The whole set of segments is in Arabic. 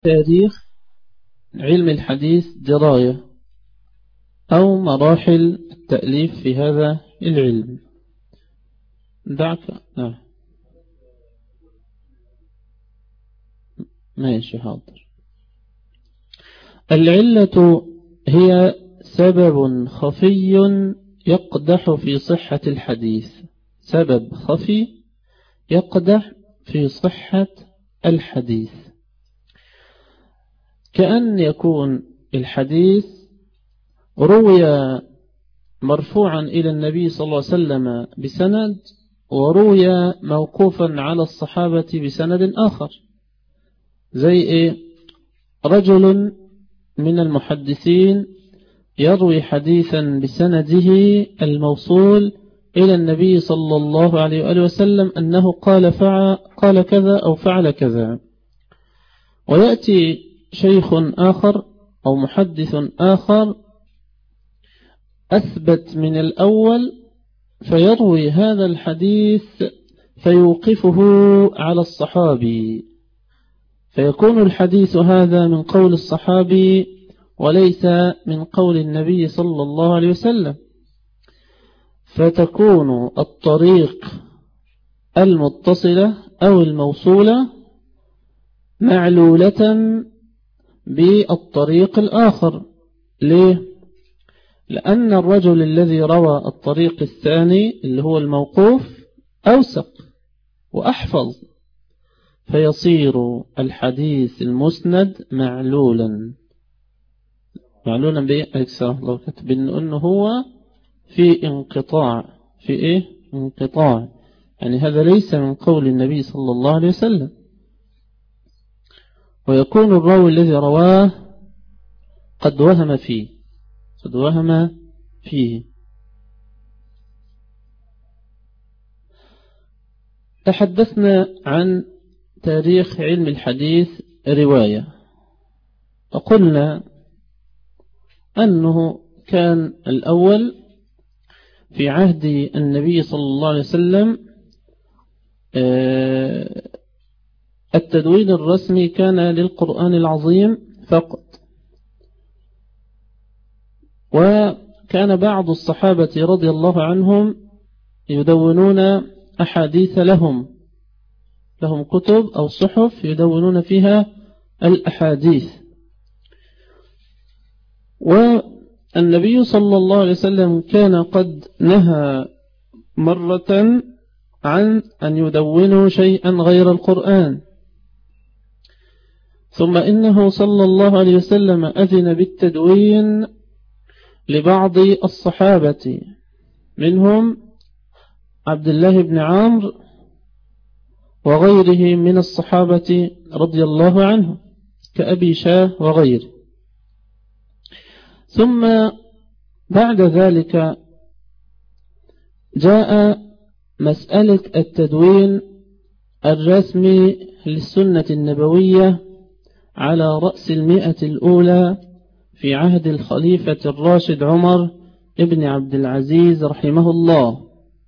تاريخ علم الحديث دراية أو مراحل التأليف في هذا العلم. دعك ماشي حاضر. العلة هي سبب خفي يقدح في صحة الحديث، سبب خفي يقدح في صحة الحديث، كأن يكون الحديث روي مرفوعا إلى النبي صلى الله عليه وسلم بسند، وروي موقوفا على الصحابة بسند آخر. زي إيه؟ رجل من المحدثين يروي حديثا بسنده الموصول إلى النبي صلى الله عليه وآله وسلم أنه قال كذا أو فعل كذا، ويأتي شيخ آخر أو محدث آخر أثبت من الأول فيروي هذا الحديث فيوقفه على الصحابي، فيكون الحديث هذا من قول الصحابي وليس من قول النبي صلى الله عليه وسلم، فتكون الطريق المتصلة أو الموصولة معلولة بالطريق الآخر. ليه؟ لأن الرجل الذي روى الطريق الثاني اللي هو الموقوف أوثق وأحفظ، فيصير الحديث المسند معلولا بإيه؟ الله كتب إنه هو في انقطاع، في إيه؟ انقطاع، يعني هذا ليس من قول النبي صلى الله عليه وسلم، ويكون الراوي الذي رواه قد وهم فيه. تحدثنا عن تاريخ علم الحديث رواية، وقلنا أنه كان الأول في عهد النبي صلى الله عليه وسلم التدوين الرسمي كان للقرآن العظيم فقط، وكان بعض الصحابة رضي الله عنهم يدونون أحاديث، لهم كتب أو صحف يدونون فيها الأحاديث. والنبي صلى الله عليه وسلم كان قد نهى مرة عن أن يدونوا شيئا غير القرآن، ثم إنه صلى الله عليه وسلم أذن بالتدوين لبعض الصحابة، منهم عبد الله بن عمرو وغيره من الصحابة رضي الله عنه كأبي شاه وغيره. ثم بعد ذلك جاء مسألة التدوين الرسمي للسنة النبوية على رأس 100 الأولى في عهد الخليفة الراشد عمر ابن عبد العزيز رحمه الله،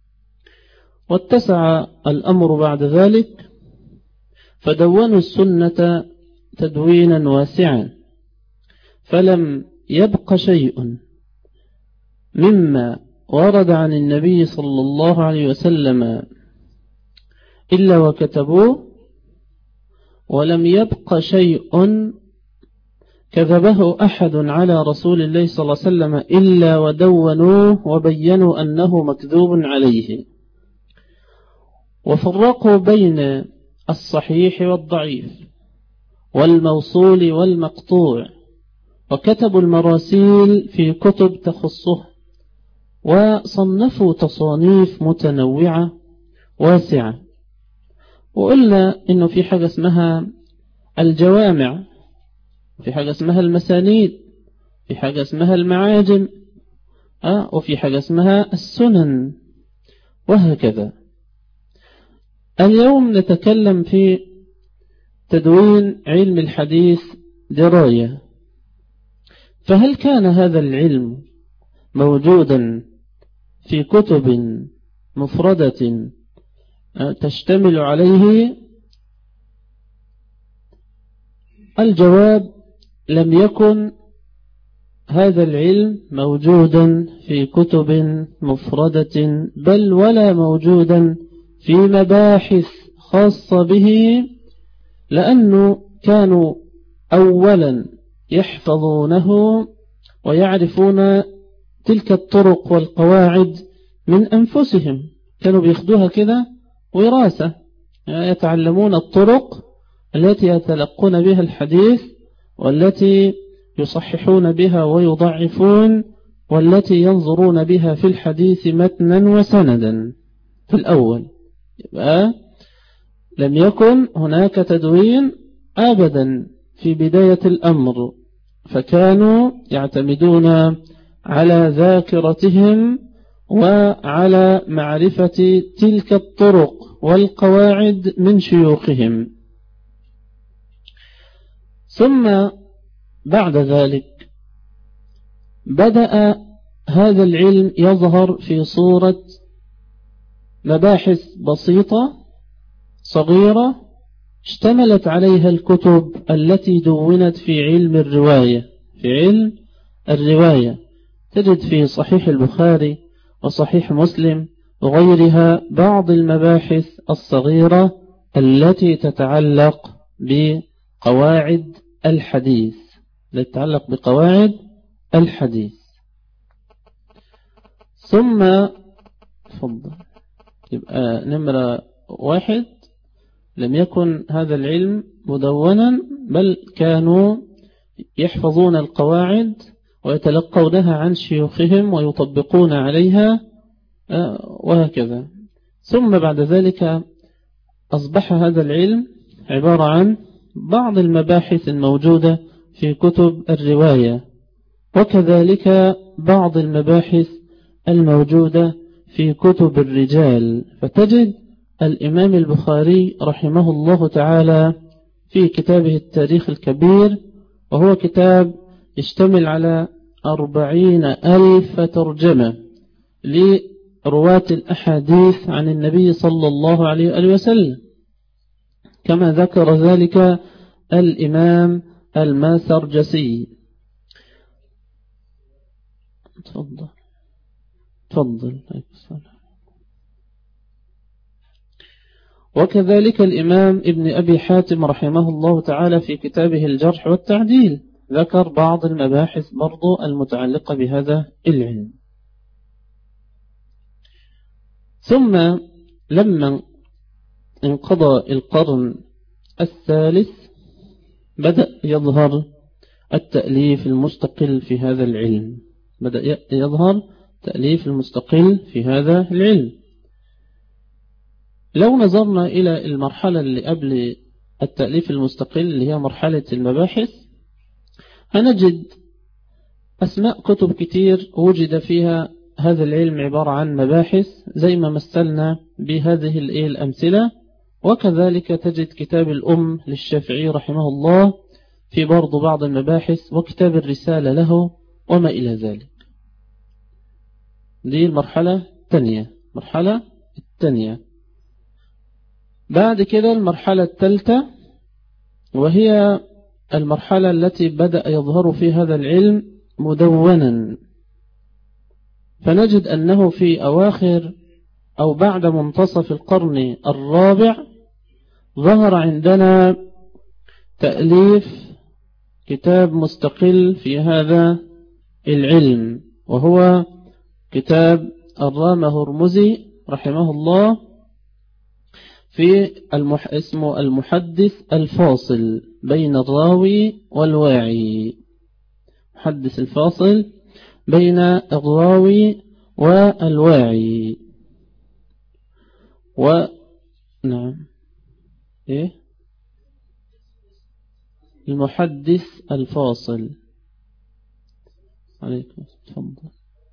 واتسع الأمر بعد ذلك فدونوا السنة تدوينا واسعا، فلم يبق شيء مما ورد عن النبي صلى الله عليه وسلم إلا وكتبوه، ولم يبق شيء كذبه أحد على رسول الله صلى الله عليه وسلم إلا ودونوه وبينوا أنه مكذوب عليه، وفرقوا بين الصحيح والضعيف والموصول والمقطوع، وكتبوا المراسيل في كتب تخصه، وصنفوا تصانيف متنوعة واسعة. وقلنا إنه في حاجة اسمها الجوامع، في حاجة اسمها المسانيد، في حاجة اسمها المعاجم، وفي حاجة اسمها السنن، وهكذا. اليوم نتكلم في تدوين علم الحديث دراية. فهل كان هذا العلم موجودا في كتب مفردة تشتمل عليه الجواب: لم يكن هذا العلم موجودا في كتب مفردة، بل ولا موجودا في مباحث خاصة به، لأنه كانوا أولا يحفظونه ويعرفون تلك الطرق والقواعد من أنفسهم، كانوا بياخدوها كده وراثة، يتعلمون الطرق التي يتلقون بها الحديث، والتي يصححون بها ويضعفون، والتي ينظرون بها في الحديث متنا وسندا في الأول. يبقى لم يكن هناك تدوين أبدا في بداية الأمر، فكانوا يعتمدون على ذاكرتهم وعلى معرفة تلك الطرق والقواعد من شيوخهم. ثم بعد ذلك بدأ هذا العلم يظهر في صورة مباحث بسيطة صغيرة اشتملت عليها الكتب التي دونت في علم الرواية. في علم الرواية تجد في صحيح البخاري وصحيح مسلم وغيرها بعض المباحث الصغيرة التي تتعلق بقواعد الحديث، ثم تفضل. يبقى نمرة 1: لم يكن هذا العلم مدونا، بل كانوا يحفظون القواعد ويتلقونها عن شيوخهم ويطبقون عليها وهكذا. ثم بعد ذلك أصبح هذا العلم عبارة عن بعض المباحث الموجودة في كتب الرواية، وكذلك بعض المباحث الموجودة في كتب الرجال. فتجد الإمام البخاري رحمه الله تعالى في كتابه التاريخ الكبير، وهو كتاب يشتمل على 40,000 ترجمة لرواة الأحاديث عن النبي صلى الله عليه وسلم، كما ذكر ذلك الإمام الماسرجسي. تفضل. وكذلك الإمام ابن أبي حاتم رحمه الله تعالى في كتابه الجرح والتعديل ذكر بعض المباحث برضو المتعلقة بهذا العلم. ثم لما انقضى القرن الثالث بدأ يظهر التأليف المستقل في هذا العلم، بدأ يظهر تأليف المستقل في هذا العلم. لو نظرنا إلى المرحلة اللي قبل التأليف المستقل اللي هي مرحلة المباحث، هنجد أسماء كتب كتير وجد فيها هذا العلم عبارة عن مباحث، زي ما مثلنا بهذه الأمثلة. وكذلك تجد كتاب الأم للشافعي رحمه الله في برضو بعض المباحث، وكتاب الرسالة له وما إلى ذلك. دي المرحلة الثانية. بعد كده المرحلة الثالثة، وهي المرحلة التي بدأ يظهر في هذا العلم مدونا. فنجد أنه في أواخر أو بعد منتصف القرن الرابع ظهر عندنا تأليف كتاب مستقل في هذا العلم، وهو كتاب الرام هرمزي رحمه الله في اسمه المحدث الفاصل بين الراوي والواعي. محدث الفاصل بين الراوي والواعي. نعم، المحدث الفاصل. عليكم تفضل.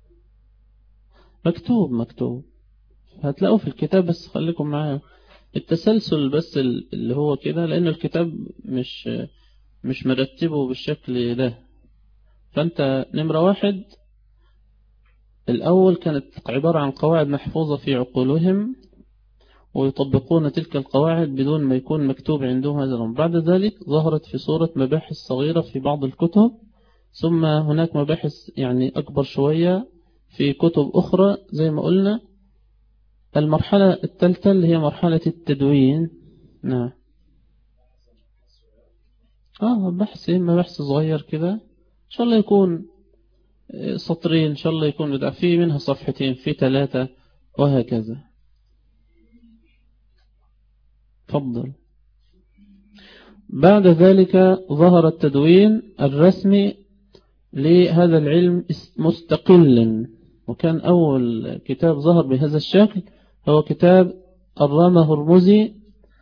مكتوب هتلاقوه في الكتاب، بس خليكم معايا التسلسل بس اللي هو كده، لأن الكتاب مش مرتبه بالشكل ده. فأنت نمرة 1 الأول كانت عبارة عن قواعد محفوظة في عقولهم، ويطبقون تلك القواعد بدون ما يكون مكتوب عندهم هذا الأمر. بعد ذلك ظهرت في صورة مباحث صغيرة في بعض الكتب، ثم هناك مباحث يعني أكبر شوية في كتب أخرى زي ما قلنا. المرحلة الثالثة اللي هي مرحلة التدوين. نعم. بحث إما بحث صغير كده، إن شاء الله يكون سطرين، إن شاء الله يكون بدأ فيه منها صفحتين، في 3 وهكذا. تفضل. بعد ذلك ظهر التدوين الرسمي لهذا العلم مستقلا، وكان أول كتاب ظهر بهذا الشكل هو كتاب الرامة هرمزي.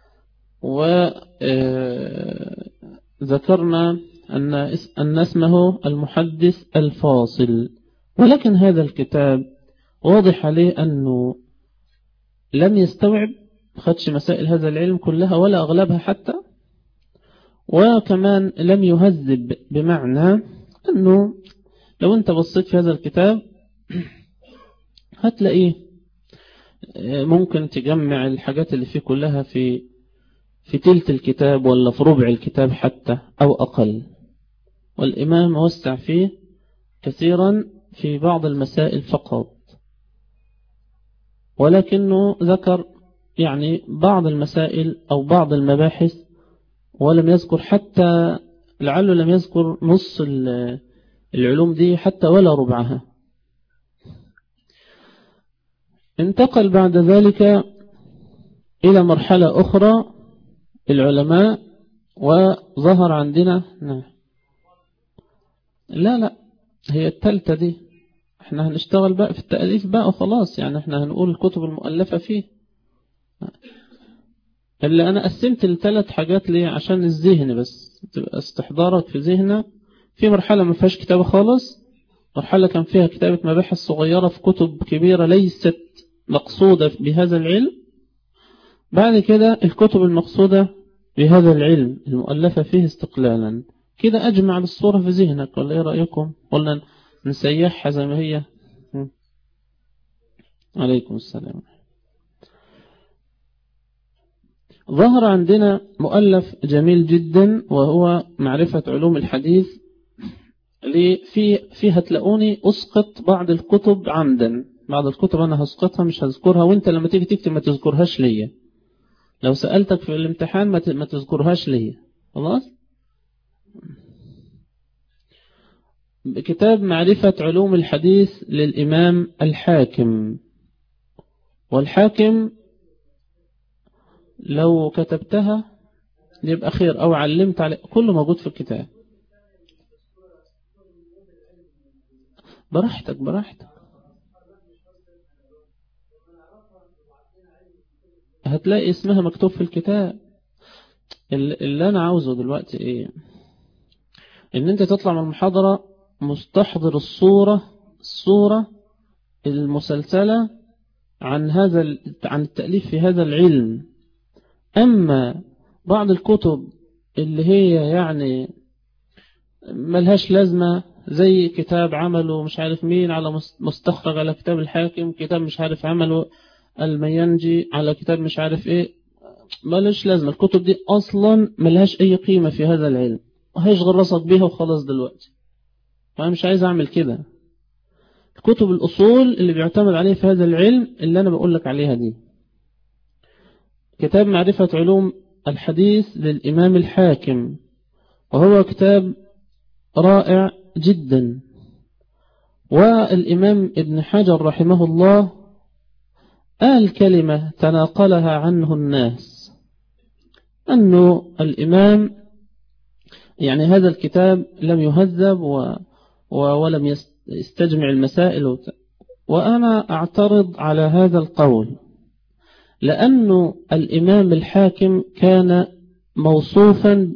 وذكرنا أن اسمه المحدث الفاصل، ولكن هذا الكتاب واضح عليه أنه لم يستوعب، خدش مسائل هذا العلم كلها ولا أغلبها حتى، وكمان لم يهذب، بمعنى أنه لو أنت بصيت في هذا الكتاب هتلاقيه ممكن تجمع الحاجات اللي فيه كلها في تلت الكتاب ولا في ربع الكتاب حتى أو أقل، والإمام وسع فيه كثيرا في بعض المسائل فقط، ولكنه ذكر يعني بعض المسائل أو بعض المباحث، ولم يذكر حتى، لعله لم يذكر نص العلوم دي حتى ولا ربعها. انتقل بعد ذلك إلى مرحلة أخرى العلماء، وظهر عندنا لا هي الثالثة دي، احنا هنشتغل بقى في التأليف بقى وخلاص، يعني احنا هنقول الكتب المؤلفة فيه. اللي أنا قسمت ال3 حاجات ليه عشان الذهن بس تبقى استحضارك في ذهنك. في مرحلة ما فيهاش كتابة خالص، مرحلة كان فيها كتابة مباحث صغيرة في كتب كبيرة ليست مقصودة بهذا العلم. بعد كده الكتب المقصودة بهذا العلم المؤلفة فيه استقلالا. كده أجمع بالصورة في ذهنك، ولا إيه رأيكم؟ ولا نسيحها زي ما هي؟ عليكم السلام. ظهر عندنا مؤلف جميل جدا وهو معرفة علوم الحديث، فيها تلاقوني أسقط بعض الكتب عمدا. بعض الكتب أنا هسقطها مش هذكرها، وانت لما تيجي تكتب ما تذكرهاش ليا، لو سألتك في الامتحان ما تذكرهاش ليا. خلاص. كتاب معرفة علوم الحديث للإمام الحاكم، والحاكم لو كتبتها يبقى خير، أو علمت عليه، كله موجود في الكتاب. براحتك هتلاقي اسمها مكتوب في الكتاب. اللي أنا عاوزه دلوقتي إيه؟ إن أنت تطلع من المحاضرة مستحضر الصورة المسلسلة عن التأليف في هذا العلم. أما بعض الكتب اللي هي يعني ملهاش لازمة، زي كتاب عمله مش عارف مين على مستخرج على كتاب الحاكم، كتاب مش عارف عمله المينجي على كتاب مش عارف ايه، ملهاش لازمة. الكتب دي أصلا ملهاش أي قيمة في هذا العلم، وهيشغل راسك بيها وخلاص دلوقتي. فأنا مش عايز أعمل كده. الكتب الأصول اللي بيعتمد عليه في هذا العلم اللي أنا بقول لك عليها دي، كتاب معرفة علوم الحديث للإمام الحاكم، وهو كتاب رائع جدا. والإمام ابن حجر رحمه الله قال كلمة تناقلها عنه الناس، أنه الإمام يعني هذا الكتاب لم يهذب ولم يستجمع المسائل، وأنا أعترض على هذا القول، لأنه الإمام الحاكم كان موصوفا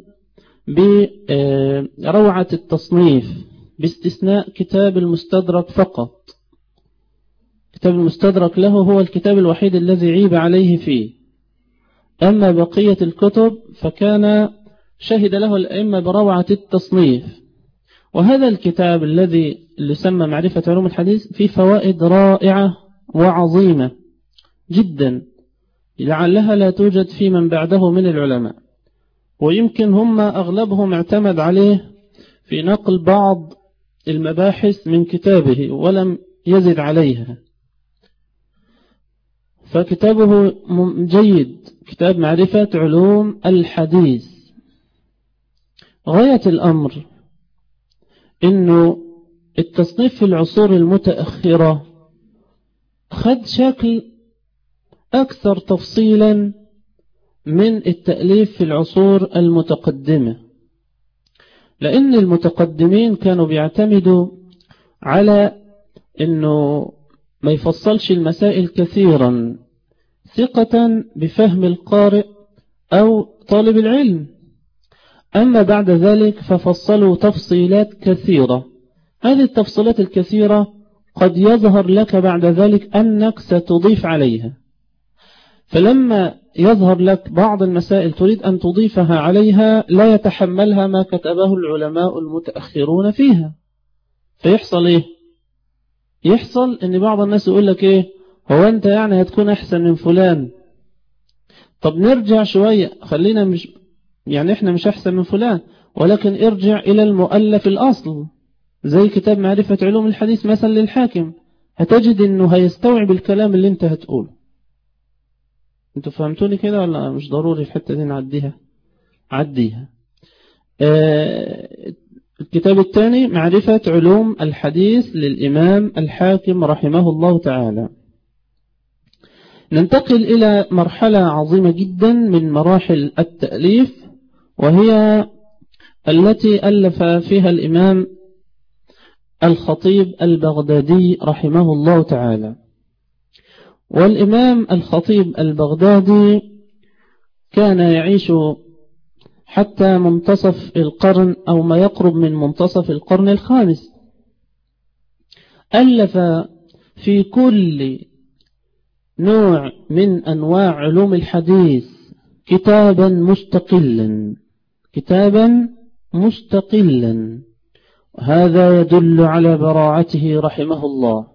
بروعة التصنيف، باستثناء كتاب المستدرك فقط. كتاب المستدرك له هو الكتاب الوحيد الذي عيب عليه فيه، أما بقية الكتب فكان شهد له الأئمة بروعة التصنيف. وهذا الكتاب اللي سمى معرفة علوم الحديث فيه فوائد رائعة وعظيمة جدا، لعلها لا توجد في من بعده من العلماء، ويمكن هم أغلبهم اعتمد عليه في نقل بعض المباحث من كتابه ولم يزد عليها، فكتابه جيد، كتاب معرفة علوم الحديث. غاية الأمر إنه التصنيف في العصور المتأخرة خد شكل أكثر تفصيلا من التأليف في العصور المتقدمة، لأن المتقدمين كانوا بيعتمدوا على أنه ما يفصلش المسائل كثيرا ثقة بفهم القارئ أو طالب العلم. أما بعد ذلك ففصلوا تفصيلات كثيرة، هذه التفصيلات الكثيرة قد يظهر لك بعد ذلك أنك ستضيف عليها، فلما يظهر لك بعض المسائل تريد أن تضيفها عليها لا يتحملها ما كتبه العلماء المتأخرون فيها، فيحصل إيه؟ يحصل أن بعض الناس يقول لك إيه، هو أنت يعني هتكون أحسن من فلان؟ طب نرجع شوية، خلينا مش يعني إحنا مش أحسن من فلان، ولكن ارجع إلى المؤلف الأصل زي كتاب معرفة علوم الحديث مثلا للحاكم، هتجد أنه هيستوعب الكلام اللي أنت هتقوله. أنتوا فهمتوني كده ولا مش ضروري الحتة دي نعديها؟ عديها. الكتاب الثاني معرفة علوم الحديث للإمام الحاكم رحمه الله تعالى. ننتقل إلى مرحلة عظيمة جدا من مراحل التأليف، وهي التي ألف فيها الإمام الخطيب البغدادي رحمه الله تعالى. والإمام الخطيب البغدادي كان يعيش حتى منتصف القرن أو ما يقرب من منتصف القرن الخامس. ألف في كل نوع من أنواع علوم الحديث كتابا مستقلا، وهذا يدل على براعته رحمه الله.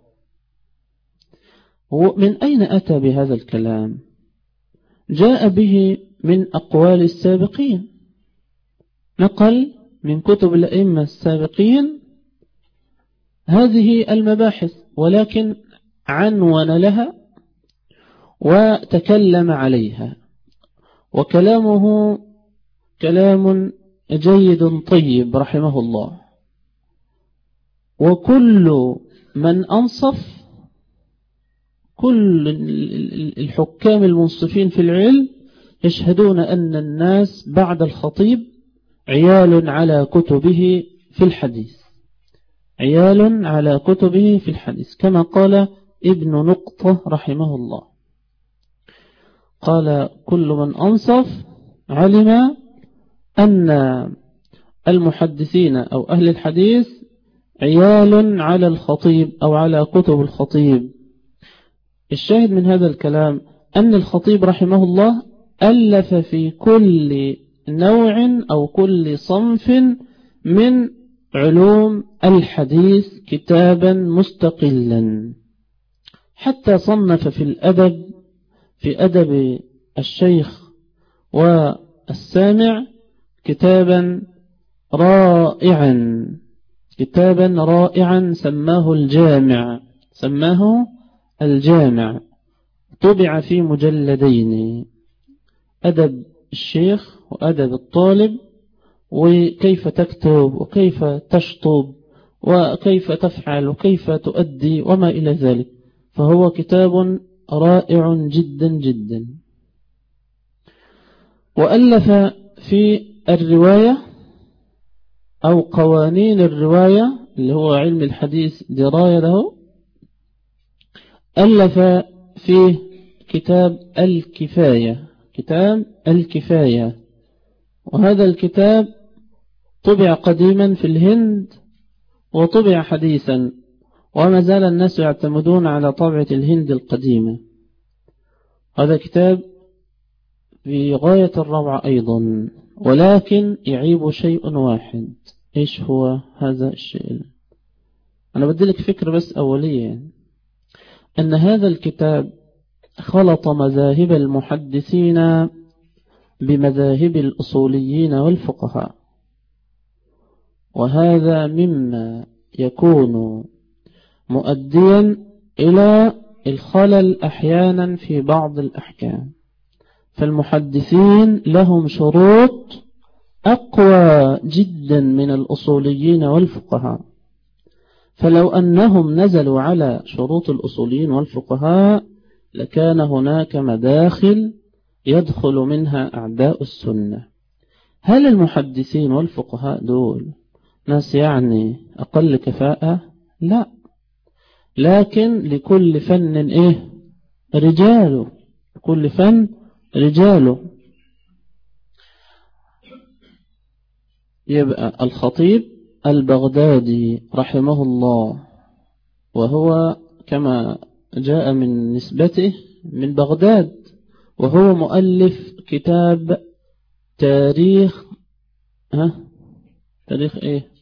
ومن أين أتى بهذا الكلام؟ جاء به من أقوال السابقين، نقل من كتب الأئمة السابقين هذه المباحث، ولكن عنون لها وتكلم عليها، وكلامه كلام جيد طيب رحمه الله. وكل من أنصف، كل الحكام المنصفين في العلم يشهدون أن الناس بعد الخطيب عيال على كتبه في الحديث، كما قال ابن نقطة رحمه الله، قال كل من أنصف علم أن المحدثين أو أهل الحديث عيال على الخطيب أو على كتب الخطيب. الشاهد من هذا الكلام أن الخطيب رحمه الله ألف في كل نوع أو كل صنف من علوم الحديث كتابا مستقلا، حتى صنف في الأدب، في أدب الشيخ والسامع كتابا رائعا سماه الجامع، طبع في مجلدين، أدب الشيخ وأدب الطالب، وكيف تكتب وكيف تشطب وكيف تفعل وكيف تؤدي وما إلى ذلك، فهو كتاب رائع جدا جدا. وألف في الرواية أو قوانين الرواية اللي هو علم الحديث دراية له، ألف فيه كتاب الكفاية، وهذا الكتاب طبع قديما في الهند وطبع حديثا، وما زال الناس يعتمدون على طبعة الهند القديمة. هذا كتاب في غاية الروعة أيضا، ولكن يعيب شيء واحد. إيش هو هذا الشيء؟ أنا بدي لك فكرة بس أولية، أن هذا الكتاب خلط مذاهب المحدثين بمذاهب الأصوليين والفقهاء، وهذا مما يكون مؤديا إلى الخلل أحيانا في بعض الأحكام. فالمحدثين لهم شروط أقوى جدا من الأصوليين والفقهاء، فلو أنهم نزلوا على شروط الأصوليين والفقهاء لكان هناك مداخل يدخل منها أعداء السنة. هل المحدثين والفقهاء دول ناس يعني أقل كفاءة؟ لا، لكن لكل فن رجاله، كل فن رجاله. يبقى الخطيب البغدادي رحمه الله، وهو كما جاء من نسبته من بغداد، وهو مؤلف كتاب تاريخ تاريخ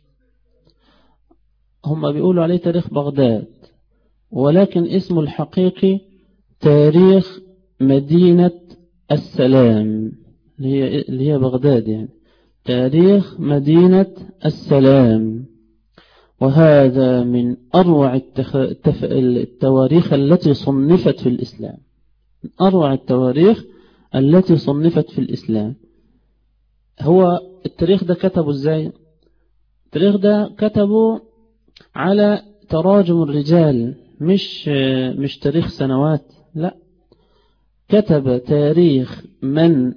هم بيقولوا عليه تاريخ بغداد، ولكن اسمه الحقيقي تاريخ مدينة السلام اللي هي بغداد، يعني تاريخ مدينة السلام. وهذا من أروع التواريخ التي صنفت في الإسلام، من أروع التواريخ التي صنفت في الإسلام. هو التاريخ ده كتبه ازاي؟ التاريخ ده كتبه على تراجم الرجال، مش تاريخ سنوات، لا، كتب تاريخ من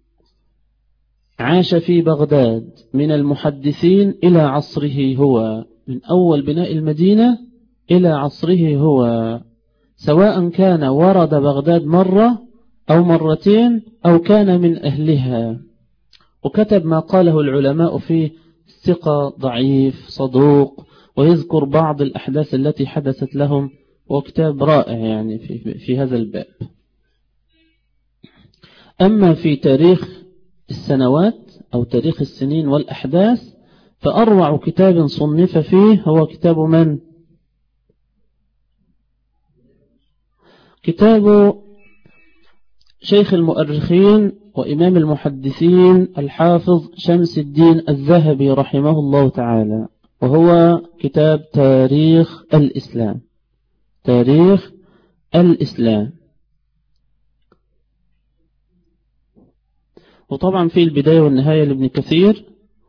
عاش في بغداد من المحدثين إلى عصره هو، من أول بناء المدينة إلى عصره هو، سواء كان ورد بغداد مرة أو مرتين أو كان من أهلها. وكتب ما قاله العلماء فيه ثقة ضعيف صدوق، ويذكر بعض الأحداث التي حدثت لهم، وكتاب رائع يعني في هذا الباب. أما في تاريخ السنوات أو تاريخ السنين والأحداث، فأروع كتاب صنف فيه هو كتاب من؟ كتاب شيخ المؤرخين وإمام المحدثين الحافظ شمس الدين الذهبي رحمه الله تعالى، وهو كتاب تاريخ الإسلام. تاريخ الإسلام. وطبعا في البداية والنهاية لابن كثير،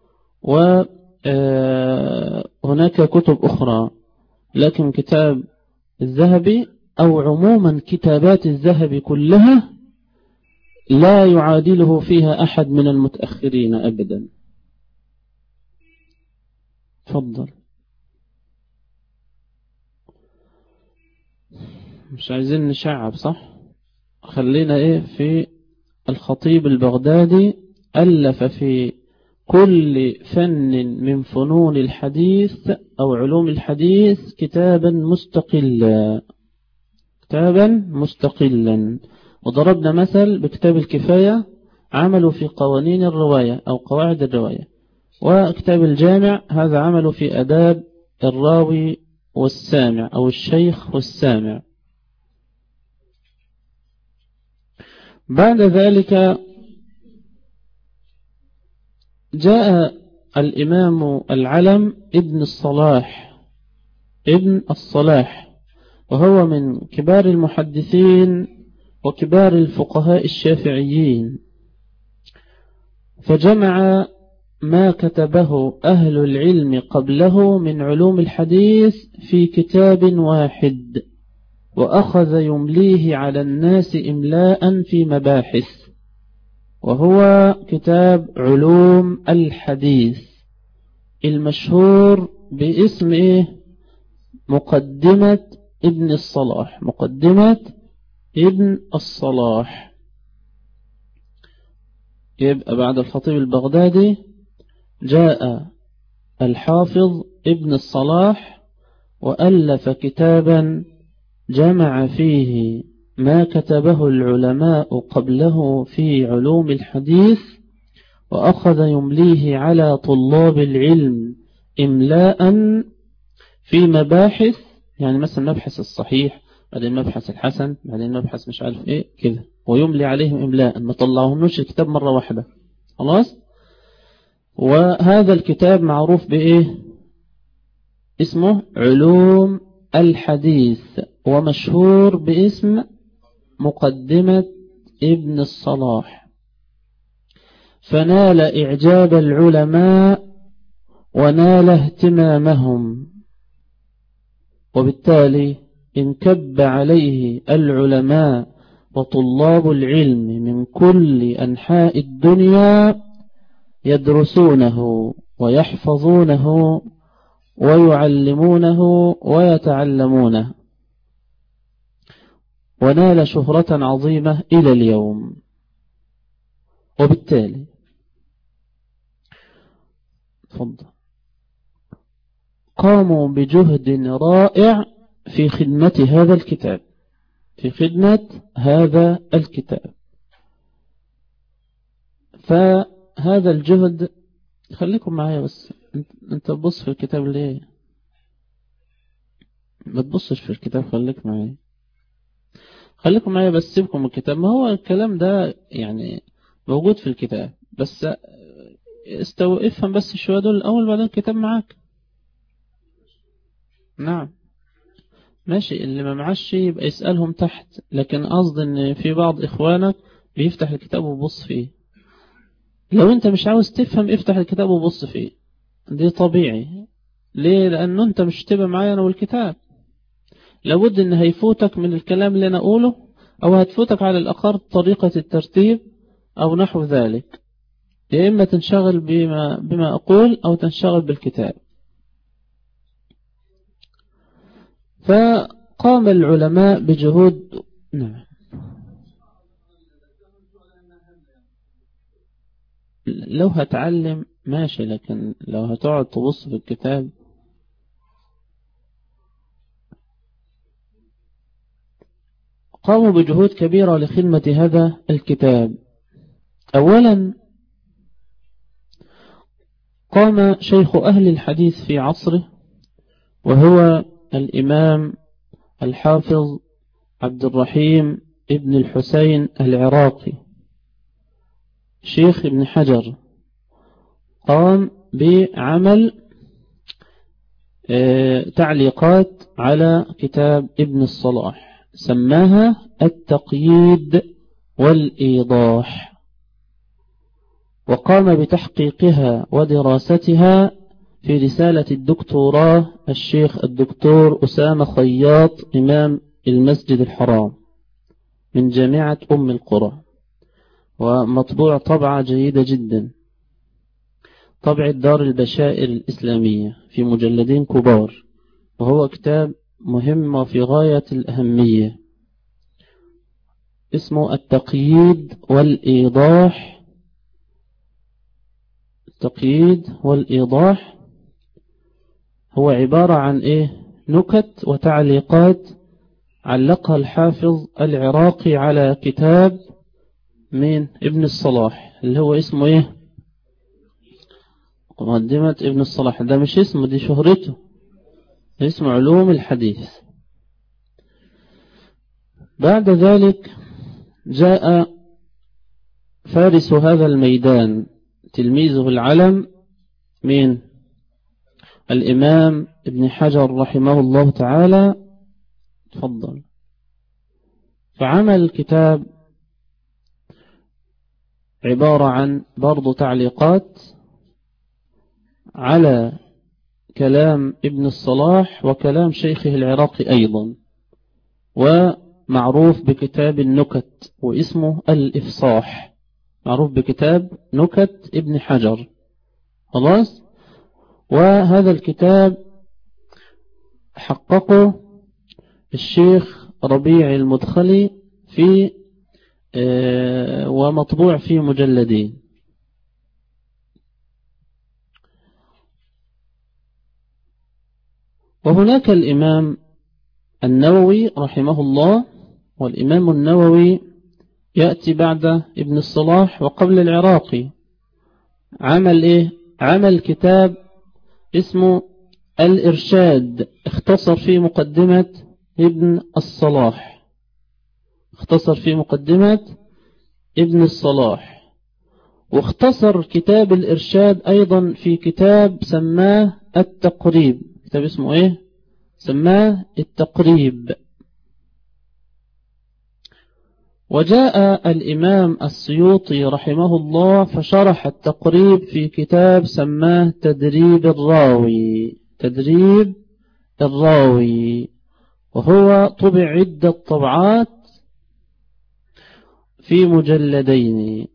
وهناك كتب أخرى، لكن كتاب الذهبي أو عموما كتابات الذهبي كلها لا يعادله فيها أحد من المتأخرين أبدا. تفضل. مش عايزين نشعب، صح؟ خلينا في الخطيب البغدادي ألف في كل فن من فنون الحديث أو علوم الحديث كتابا مستقلا. وضربنا مثل بكتاب الكفاية، عملوا في قوانين الرواية أو قواعد الرواية، وكتاب الجامع هذا عملوا في أداب الراوي والسامع أو الشيخ والسامع. بعد ذلك جاء الإمام العلم ابن الصلاح، وهو من كبار المحدثين وكبار الفقهاء الشافعيين، فجمع ما كتبه أهل العلم قبله من علوم الحديث في كتاب واحد، وأخذ يمليه على الناس إملاء في مباحث، وهو كتاب علوم الحديث المشهور باسم مقدمة ابن الصلاح. يبقى بعد الخطيب البغدادي جاء الحافظ ابن الصلاح، وألف كتابا جمع فيه ما كتبه العلماء قبله في علوم الحديث، وأخذ يمليه على طلاب العلم إملاء في مباحث، يعني مثلا مبحث الصحيح بعدين مبحث الحسن، بعدين مبحث مش عارف ايه كده، ويملي عليهم إملاء، ما طلعهمش الكتاب مرة واحدة. خلاص. وهذا الكتاب معروف بإيه؟ اسمه علوم الحديث، ومشهور باسم مقدمة ابن الصلاح، فنال إعجاب العلماء ونال اهتمامهم، وبالتالي انكب عليه العلماء وطلاب العلم من كل أنحاء الدنيا يدرسونه ويحفظونه ويعلمونه ويتعلمونه، ونال شهرة عظيمة إلى اليوم. وبالتالي قاموا بجهد رائع في خدمة هذا الكتاب، في خدمة هذا الكتاب. فهذا الجهد، خليكم معايا بس، انت تبص في الكتاب ليه؟ ما تبصش في الكتاب، خليكم معايا بس، سيبكم الكتاب، ما هو الكلام ده يعني موجود في الكتاب، بس افهم بس شوية دول الأول، بعدين الكتاب معاك. نعم ماشي، اللي ما معاش يبقى يسألهم تحت، لكن قصد ان في بعض إخوانك بيفتح الكتاب وبص فيه. لو انت مش عاوز تفهم افتح الكتاب وبص فيه، دي طبيعي. ليه؟ لأنه انت مش تبقى معايا انا والكتاب، لابد ان هيفوتك من الكلام اللي انا اقوله، او هتفوتك على الأقل طريقة الترتيب او نحو ذلك، يا إما تنشغل بما أقول أو تنشغل بالكتاب. فقام العلماء بجهود. نعم لو هتعلم ماشي، لكن لو هتقعد تبص في الكتاب. قاموا بجهود كبيرة لخدمة هذا الكتاب. أولا قام شيخ أهل الحديث في عصره، وهو الإمام الحافظ عبد الرحيم ابن الحسين العراقي، شيخ ابن حجر، قام بعمل تعليقات على كتاب ابن الصلاح، سماها التقييد والإيضاح، وقام بتحقيقها ودراستها في رسالة الدكتوراه الشيخ الدكتور أسامة خياط إمام المسجد الحرام من جامعة أم القرى، ومطبوع طبعة جيدة جدا، طبع دار البشائر الإسلامية في مجلدين كبار، وهو كتاب مهم وفي غاية الأهمية، اسمه التقييد والإيضاح. التقييد والإيضاح هو عبارة عن نكت وتعليقات علقها الحافظ العراقي على كتاب من ابن الصلاح، اللي هو اسمه مقدمة ابن الصلاح. ده مش اسمه، دي شهرته، اسمه علوم الحديث. بعد ذلك جاء فارس هذا الميدان تلميذه العلم من الإمام ابن حجر رحمه الله تعالى، تفضل، فعمل كتاب عبارة عن برضو تعليقات على كلام ابن الصلاح وكلام شيخه العراقي أيضا، ومعروف بكتاب النكت، واسمه الإفصاح، معروف بكتاب نكت ابن حجر. خلاص. وهذا الكتاب حققه الشيخ ربيع المدخلي في ومطبوع في مجلدين. وهناك الإمام النووي رحمه الله، والإمام النووي يأتي بعد ابن الصلاح وقبل العراقي، عمل عمل كتاب اسمه الإرشاد، اختصر فيه مقدمة ابن الصلاح، اختصر في مقدمة ابن الصلاح. واختصر كتاب الإرشاد أيضا في كتاب سماه التقريب. كتاب اسمه إيه؟ سماه التقريب. وجاء الإمام السيوطي رحمه الله فشرح التقريب في كتاب سماه تدريب الراوي. تدريب الراوي، وهو طبع عدة طبعات في مجلدين.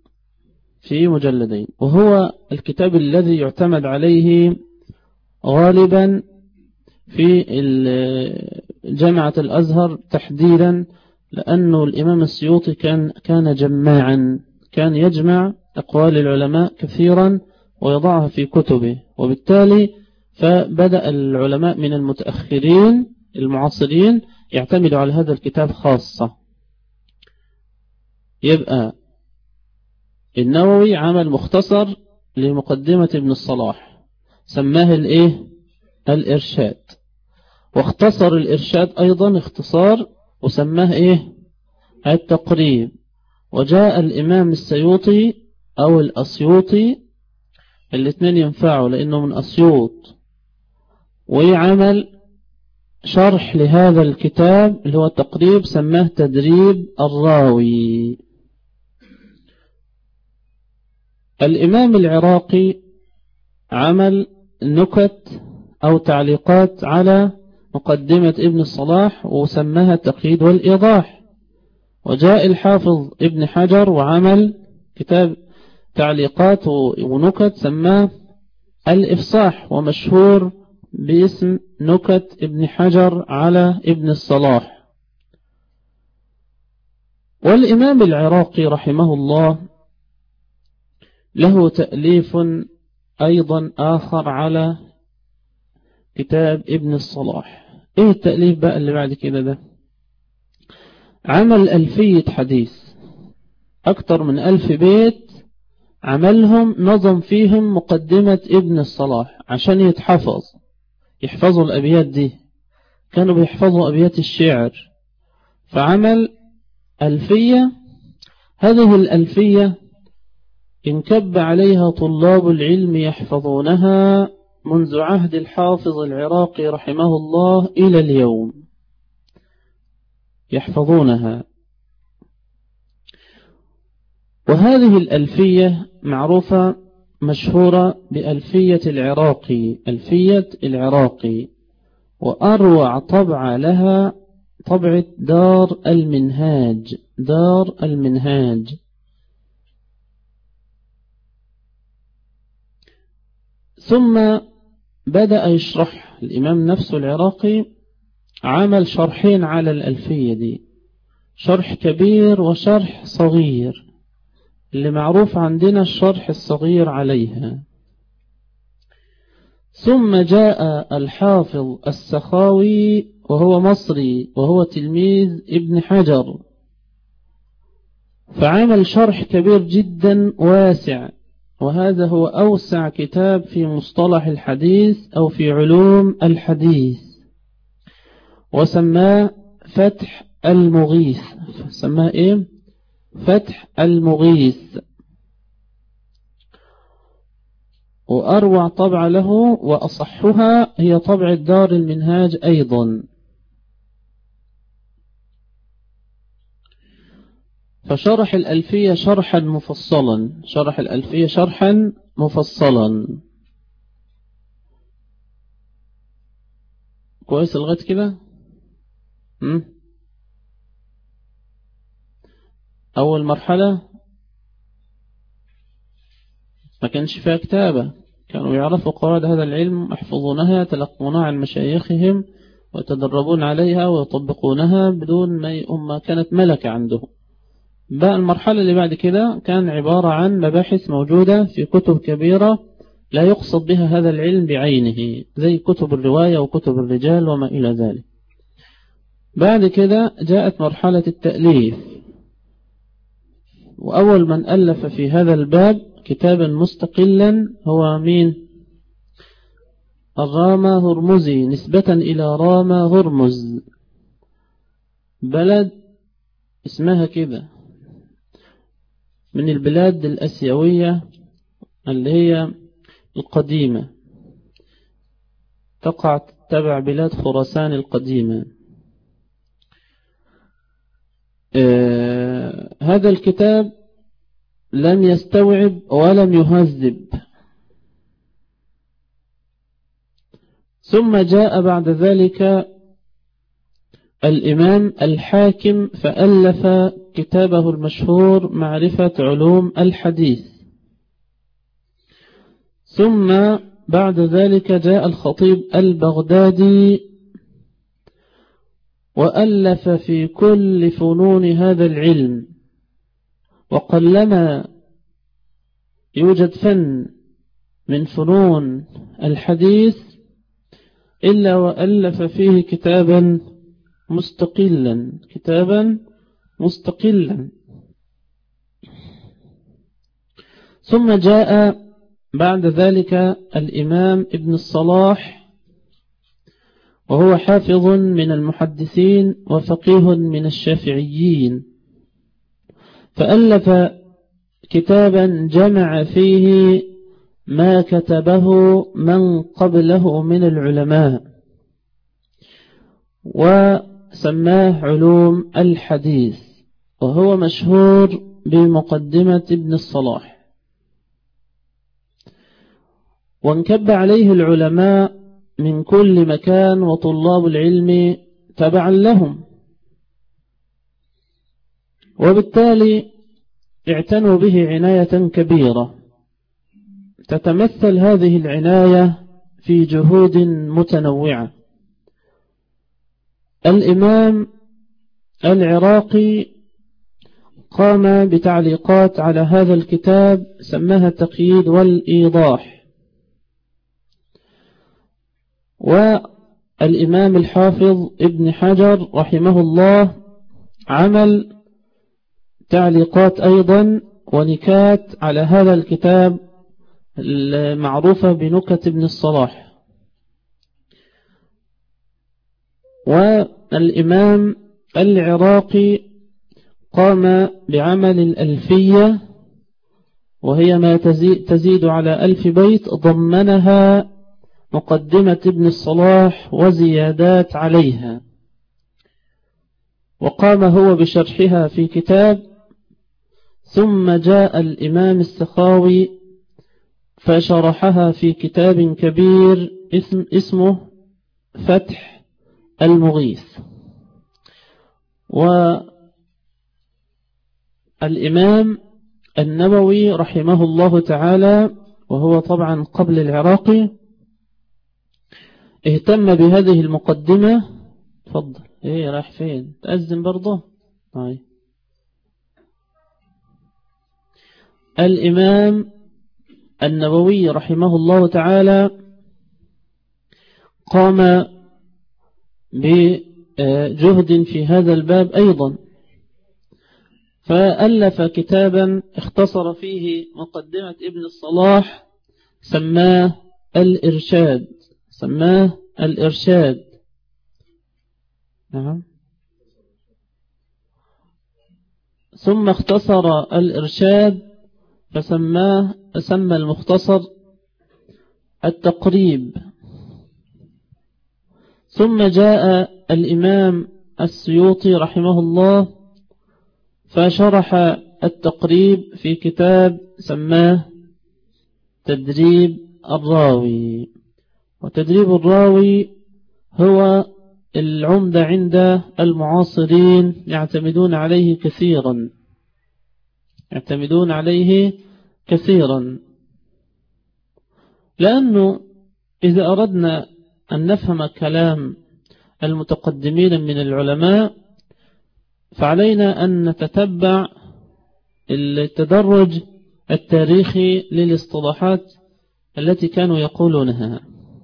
وهو الكتاب الذي يعتمد عليه غالبا في جامعة الأزهر تحديدا، لأنه الإمام السيوطي كان جماعا، كان يجمع أقوال العلماء كثيرا ويضعها في كتبه، وبالتالي فبدأ العلماء من المتأخرين المعاصرين يعتمدوا على هذا الكتاب خاصة. يبقى النووي عمل مختصر لمقدمة ابن الصلاح سماه الإرشاد، واختصر الإرشاد أيضا اختصار وسماه التقريب. وجاء الإمام السيوطي أو الأسيوطي، الاثنين ينفعوا لأنه من أسيوط، ويعمل شرح لهذا الكتاب اللي هو التقريب سماه تدريب الراوي. الإمام العراقي عمل نكت أو تعليقات على مقدمة ابن الصلاح وسماها التقييد والإيضاح. وجاء الحافظ ابن حجر وعمل كتاب تعليقات ونكت سماه الإفصاح، ومشهور باسم نكت ابن حجر على ابن الصلاح. والإمام العراقي رحمه الله له تأليف أيضا آخر على كتاب ابن الصلاح. ايه التأليف بقى اللي بعد كده ده؟ عمل 1000 حديث، أكتر من 1000 بيت عملهم، نظم فيهم مقدمة ابن الصلاح عشان يحفظوا الأبيات دي، كانوا بيحفظوا أبيات الشعر، فعمل 1000. هذه 1000 انكب عليها طلاب العلم يحفظونها منذ عهد الحافظ العراقي رحمه الله إلى اليوم، يحفظونها. وهذه 1000 معروفة مشهورة بألفية العراقي، ألفية العراقي. وأروع طبع لها طبعة دار المنهاج، دار المنهاج. ثم بدأ يشرح الإمام نفسه العراقي، عمل شرحين على 1000 دي، شرح كبير وشرح صغير، اللي معروف عندنا الشرح الصغير عليها. ثم جاء الحافظ السخاوي وهو مصري وهو تلميذ ابن حجر، فعمل شرح كبير جدا واسع، وهذا هو أوسع كتاب في مصطلح الحديث أو في علوم الحديث، وسماه فتح المغيث. سماه فتح المغيث. وأروع طبع له وأصحها هي طبع دار المنهاج أيضا. فشرح 1000 شرحا مفصلا، شرح 1000 شرحا مفصلا. كويس لغاية كده. أول مرحلة ما كانش فيها كتابة، كانوا يعرفوا قواعد هذا العلم، يحفظونها، يتلقونها عن مشايخهم ويتدربون عليها ويطبقونها بدون ما كانت ملكة عندهم. بقى المرحلة اللي بعد كده كان عبارة عن مباحث موجودة في كتب كبيرة لا يقصد بها هذا العلم بعينه، زي كتب الرواية وكتب الرجال وما إلى ذلك. بعد كده جاءت مرحلة التأليف، وأول من ألف في هذا الباب كتابا مستقلا هو مين؟ الرامة هرمزي، نسبة إلى رامة هرمز. بلد اسمها كده من البلاد الأسيوية اللي هي القديمة، تقع تبع بلاد خراسان القديمة. هذا الكتاب لم يستوعب ولم يهذب. ثم جاء بعد ذلك الإمام الحاكم فألف كتابه المشهور معرفة علوم الحديث. ثم بعد ذلك جاء الخطيب البغدادي وألف في كل فنون هذا العلم، وقلما يوجد فن من فنون الحديث إلا وألف فيه كتابا مستقلا. ثم جاء بعد ذلك الإمام ابن الصلاح، وهو حافظ من المحدثين وفقيه من الشافعيين، فألف كتابا جمع فيه ما كتبه من قبله من العلماء، وسماه علوم الحديث، وهو مشهور بمقدمة ابن الصلاح. وانكب عليه العلماء من كل مكان وطلاب العلم تبعا لهم، وبالتالي اعتنوا به عناية كبيرة. تتمثل هذه العناية في جهود متنوعة. الإمام العراقي قام بتعليقات على هذا الكتاب سماها التقييد والإيضاح. والإمام الحافظ ابن حجر رحمه الله عمل تعليقات أيضا ونكات على هذا الكتاب المعروفة بنكت ابن الصلاح. والإمام العراقي قام بعمل الألفية، وهي ما تزيد على 1000 بيت ضمنها مقدمة ابن الصلاح وزيادات عليها، وقام هو بشرحها في كتاب. ثم جاء الإمام السخاوي فشرحها في كتاب كبير اسمه فتح المغيث. والإمام النووي رحمه الله تعالى، وهو طبعا قبل العراقي، اهتم بهذه المقدمة. تفضل. ايه رايح فين؟ تأذن برضه؟ طيب. الإمام النووي رحمه الله تعالى قام بجهد في هذا الباب أيضا، فألف كتابا اختصر فيه مقدمة ابن الصلاح سماه الإرشاد. نعم. ثم اختصر الإرشاد فسمى المختصر التقريب. ثم جاء الإمام السيوطي رحمه الله فشرح التقريب في كتاب سماه تدريب الراوي. وتدريب الراوي هو العمدة عند المعاصرين، يعتمدون عليه كثيرا، لأنه إذا أردنا أن نفهم كلام المتقدمين من العلماء فعلينا أن نتتبع التدرج التاريخي للاصطلاحات التي كانوا يقولونها.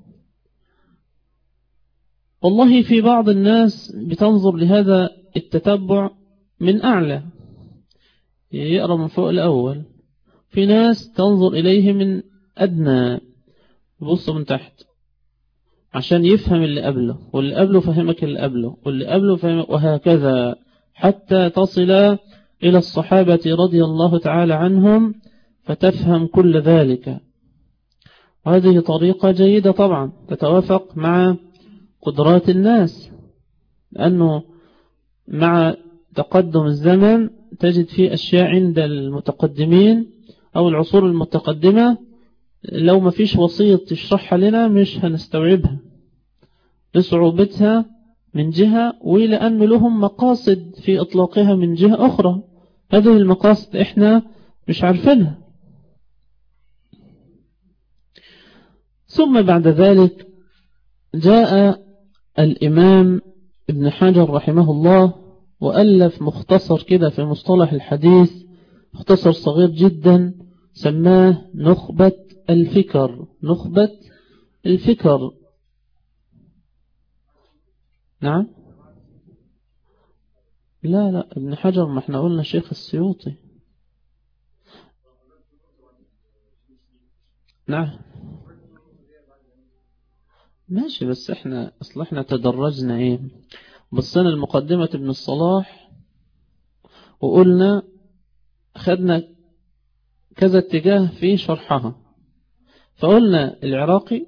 والله في بعض الناس بتنظر لهذا التتبع من أعلى، يقرأ من فوق الأول. في ناس تنظر إليه من أدنى، يبص من تحت. عشان يفهم اللي قبله، واللي قبله فهمك اللي قبله، واللي قبله فهمك، وهكذا حتى تصل إلى الصحابة رضي الله تعالى عنهم فتفهم كل ذلك. وهذه طريقة جيدة طبعا تتوافق مع قدرات الناس، لأنه مع تقدم الزمن تجد فيه أشياء عند المتقدمين أو العصور المتقدمة لو ما فيش وسيط تشرحها لنا مش هنستوعبها لصعوبتها من جهة، ولأن لهم مقاصد في إطلاقها من جهة أخرى. هذه المقاصد إحنا مش عارفينها. ثم بعد ذلك جاء الإمام ابن حجر رحمه الله وألف مختصر كده في مصطلح الحديث، مختصر صغير جدا سماه نخبة الفكر. نخبة الفكر. نعم. لا ابن حجر، ما احنا قلنا شيخ السيوطي. نعم ماشي، بس احنا تدرجنا ايه، بصينا المقدمة ابن الصلاح وقلنا خدنا كذا اتجاه في شرحها، فقلنا العراقي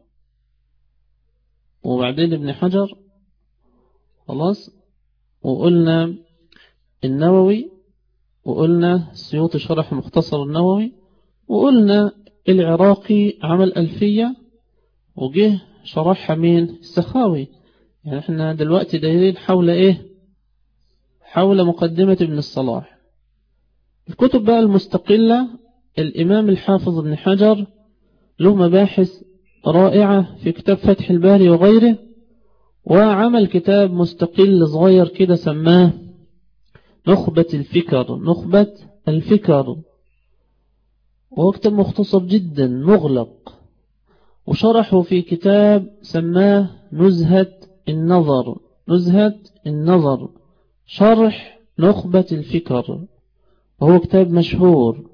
وبعدين ابن حجر خلاص، وقلنا النووي، وقلنا السيوطي شرح مختصر النووي، وقلنا العراقي عمل ألفية وجه شرحها مين؟ السخاوي. يعني احنا دلوقتي دايرين حول ايه؟ حول مقدمة ابن الصلاح. الكتب بقى المستقلة، الإمام الحافظ ابن حجر له مباحث رائعة في كتاب فتح الباري وغيره، وعمل كتاب مستقل صغير كده سماه نخبة الفكر. نخبة الفكر، وهو كتاب مختصر جدا مغلق، وشرحه في كتاب سماه نزهة النظر. نزهة النظر شرح نخبة الفكر، وهو كتاب مشهور،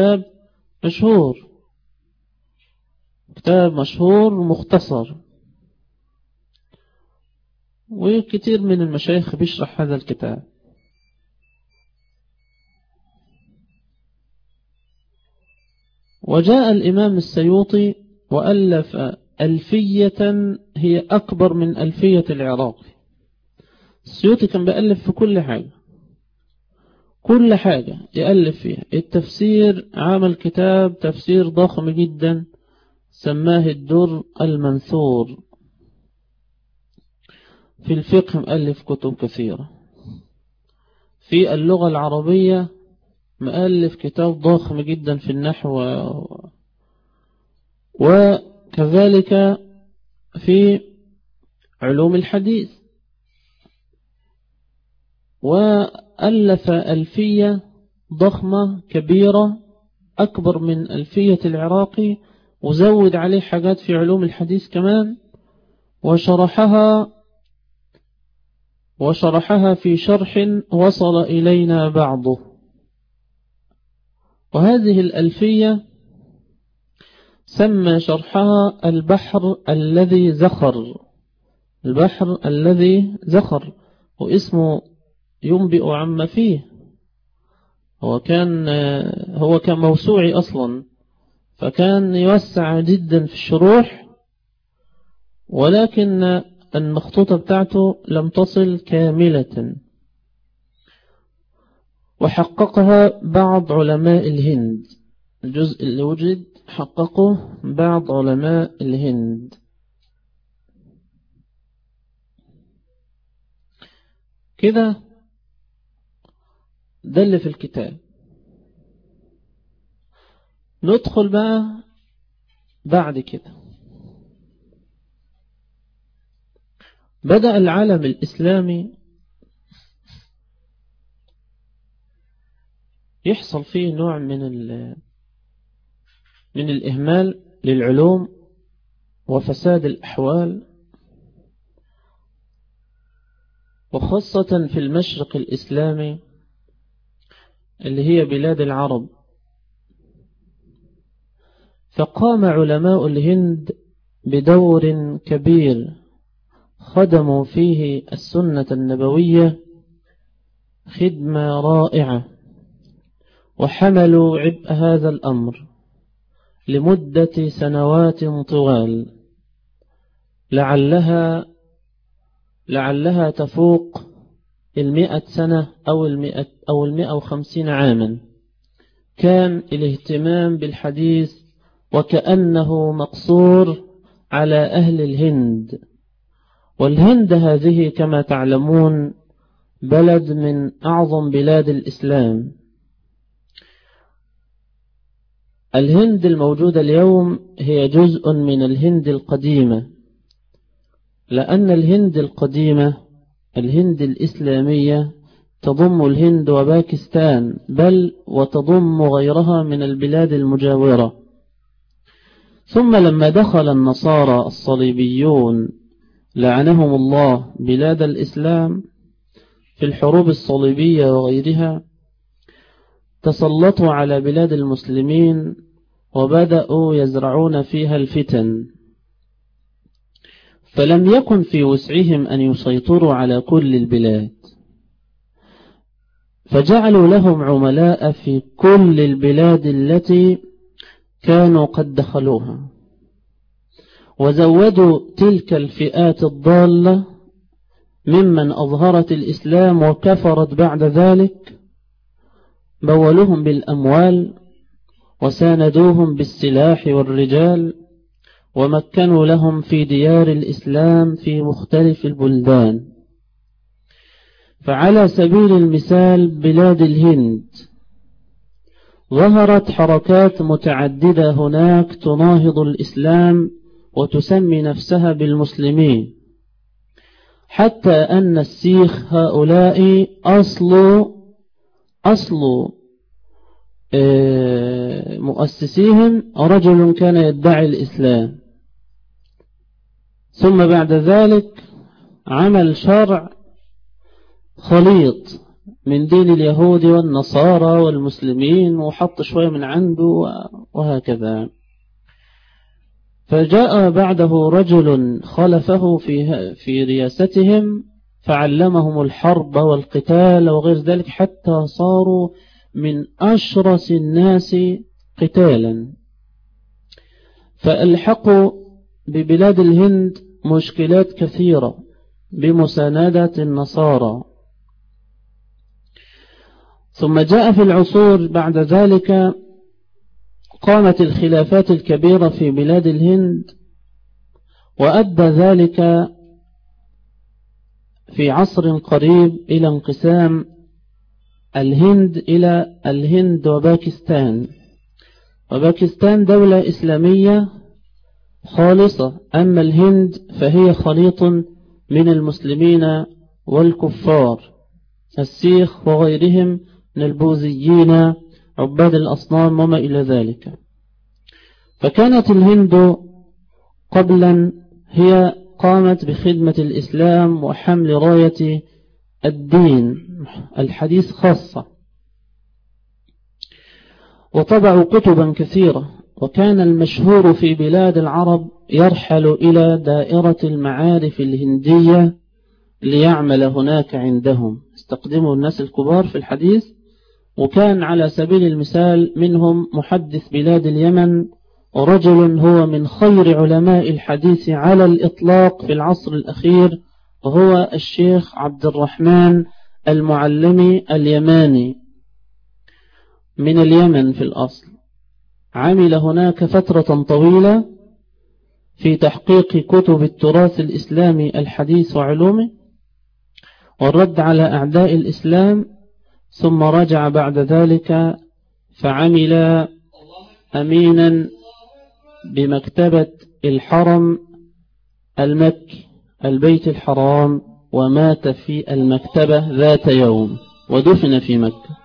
كتاب مشهور ومختصر، وكثير من المشايخ بيشرح هذا الكتاب. وجاء الإمام السيوطي وألف ألفية هي أكبر من ألفية العراقي. السيوطي كان بيألف في كل حاجة يألف فيها. التفسير عمل كتاب تفسير ضخم جدا سماه الدر المنثور. في الفقه مؤلف كتب كثيرة. في اللغة العربية مؤلف كتاب ضخم جدا في النحو، وكذلك في علوم الحديث. وألف ألفية ضخمة كبيرة أكبر من ألفية العراقي، وزود عليه حاجات في علوم الحديث كمان، وشرحها في شرح وصل إلينا بعضه. وهذه الألفية سمى شرحها البحر الذي زخر. البحر الذي زخر، واسمه ينبئ عما فيه. هو كان موسوعي أصلا، فكان يوسع جدا في الشروح، ولكن المخطوطة بتاعته لم تصل كاملة، وحققها بعض علماء الهند. الجزء اللي وجد حققه بعض علماء الهند. كده ده اللي في الكتاب. ندخل بقى بعد كده. بدأ العالم الإسلامي يحصل فيه نوع من الإهمال للعلوم وفساد الأحوال، وخاصة في المشرق الإسلامي اللي هي بلاد العرب. فقام علماء الهند بدور كبير خدموا فيه السنة النبوية خدمة رائعة، وحملوا عبء هذا الأمر لمدة سنوات طوال، لعلها تفوق 100 سنة أو 150 عاما. كان الاهتمام بالحديث وكأنه مقصور على أهل الهند، والهند هذه كما تعلمون بلد من أعظم بلاد الإسلام. الهند الموجودة اليوم هي جزء من الهند القديمة، لأن الهند القديمة الهند الإسلامية تضم الهند وباكستان، بل وتضم غيرها من البلاد المجاورة. ثم لما دخل النصارى الصليبيون لعنهم الله بلاد الإسلام في الحروب الصليبية وغيرها، تسلطوا على بلاد المسلمين وبدأوا يزرعون فيها الفتن، فلم يكن في وسعهم أن يسيطروا على كل البلاد، فجعلوا لهم عملاء في كل البلاد التي كانوا قد دخلوها، وزودوا تلك الفئات الضالة ممن أظهرت الإسلام وكفرت بعد ذلك، بولوهم بالأموال وساندوهم بالسلاح والرجال، ومكنوا لهم في ديار الإسلام في مختلف البلدان. فعلى سبيل المثال بلاد الهند ظهرت حركات متعددة هناك تناهض الإسلام وتسمي نفسها بالمسلمين، حتى أن السيخ هؤلاء أصل مؤسسيهم رجل كان يدعي الإسلام، ثم بعد ذلك عمل شرع خليط من دين اليهود والنصارى والمسلمين وحط شوية من عنده وهكذا. فجاء بعده رجل خلفه في رياستهم فعلمهم الحرب والقتال وغير ذلك، حتى صاروا من أشرس الناس قتالا، فألحقوا ببلاد الهند مشكلات كثيرة بمساندة النصارى. ثم جاء في العصور بعد ذلك قامت الخلافات الكبيرة في بلاد الهند، وأدى ذلك في عصر قريب إلى انقسام الهند إلى الهند وباكستان. وباكستان دولة إسلامية خالصة، أما الهند فهي خليط من المسلمين والكفار، السيخ وغيرهم من البوذيين عباد الأصنام وما إلى ذلك. فكانت الهند قبلا هي قامت بخدمة الإسلام وحمل راية الدين الحديث خاصة، وطبعوا كتبا كثيرة، وكان المشهور في بلاد العرب يرحل إلى دائرة المعارف الهندية ليعمل هناك عندهم، استقدموا الناس الكبار في الحديث. وكان على سبيل المثال منهم محدث بلاد اليمن، ورجل هو من خير علماء الحديث على الإطلاق في العصر الأخير، وهو الشيخ عبد الرحمن المعلمي اليماني من اليمن في الأصل. عمل هناك فترة طويلة في تحقيق كتب التراث الإسلامي الحديث وعلومه والرد على أعداء الإسلام، ثم رجع بعد ذلك فعمل أمينا بمكتبة الحرم المكي البيت الحرام، ومات في المكتبة ذات يوم ودفن في مكة.